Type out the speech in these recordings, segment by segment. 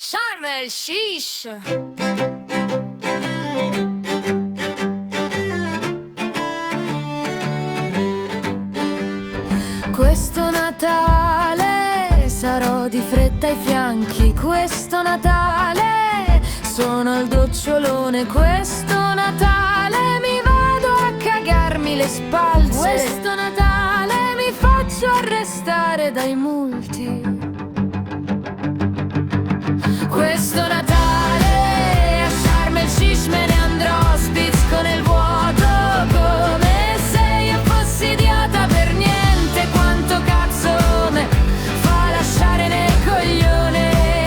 Sharm el Sheesh. Questo Natale sarò di fretta ai fianchi. Questo Natale sono al docciolone. Questo Natale mi vado a cagarmi le spalze. Questo Natale mi faccio arrestare dai multi. Questo Natale a Sharm el Sheesh me ne andrò, spizzo nel vuoto, come se io fossi idiota per niente. Quanto cazzo me fa lasciare nel coglione.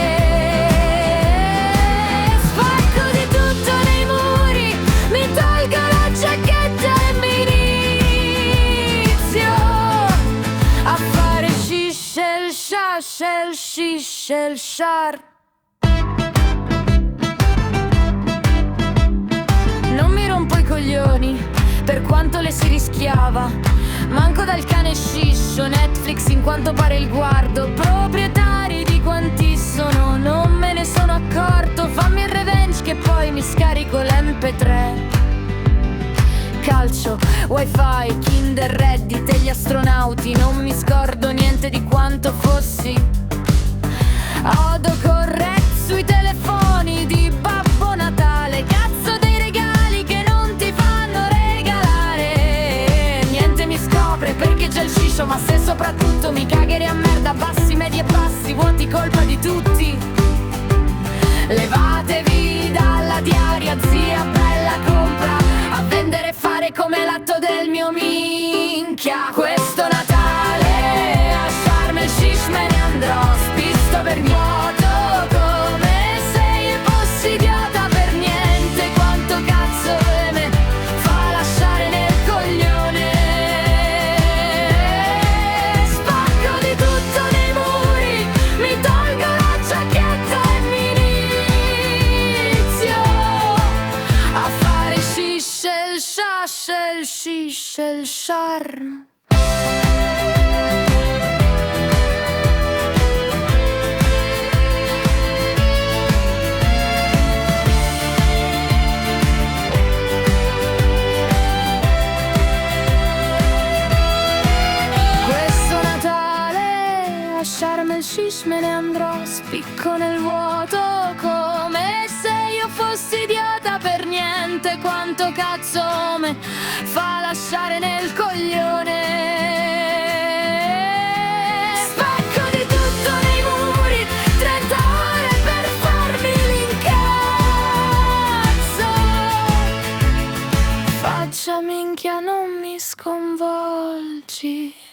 Spacco di tutto nei muri, mi tolgo la giacchetta e mi inizio a fare shish el shash el shish el shar. Per quanto le si rischiava, manco dal cane sciscio, Netflix in quanto pare il guardo. Proprietari di quanti sono, non me ne sono accorto. Fammi il revenge che poi mi scarico l'MP3. Calcio, wifi, Kinder Reddit e gli astronauti. Non mi scordo niente di quanto fossi autocorretto sui telefoni di Babbo Natale. Cazzo dei regali che non ti fanno regalare. Niente mi scopre perché c'è il sciscio, ma se soprattutto mi cagherei a merda. Bassi, medi e bassi, vuoti, colpa di tutti. Levatevi dalla diaria, zia bella, compra a vendere e fare come l'atto del mio minchia. Questo Natale a Sharm el Sheesh me ne andrò, spisto per vuoto, come se io fossi idiota per niente. Quanto cazzo me fa lasciare nel coglione. Spacco di tutto nei muri, mi tolgo la giacchetta e mi inizio a fare shish el shash el shish el sharm. Sharm el Sheesh me ne andrò, spicco nel vuoto, come se io fossi idiota per niente. Quanto cazzo me fa lasciare nel coglione. Spacco di tutto nei muri, 30 ore per farmi l'incazzo. Faccia minchia, non mi sconvolgi.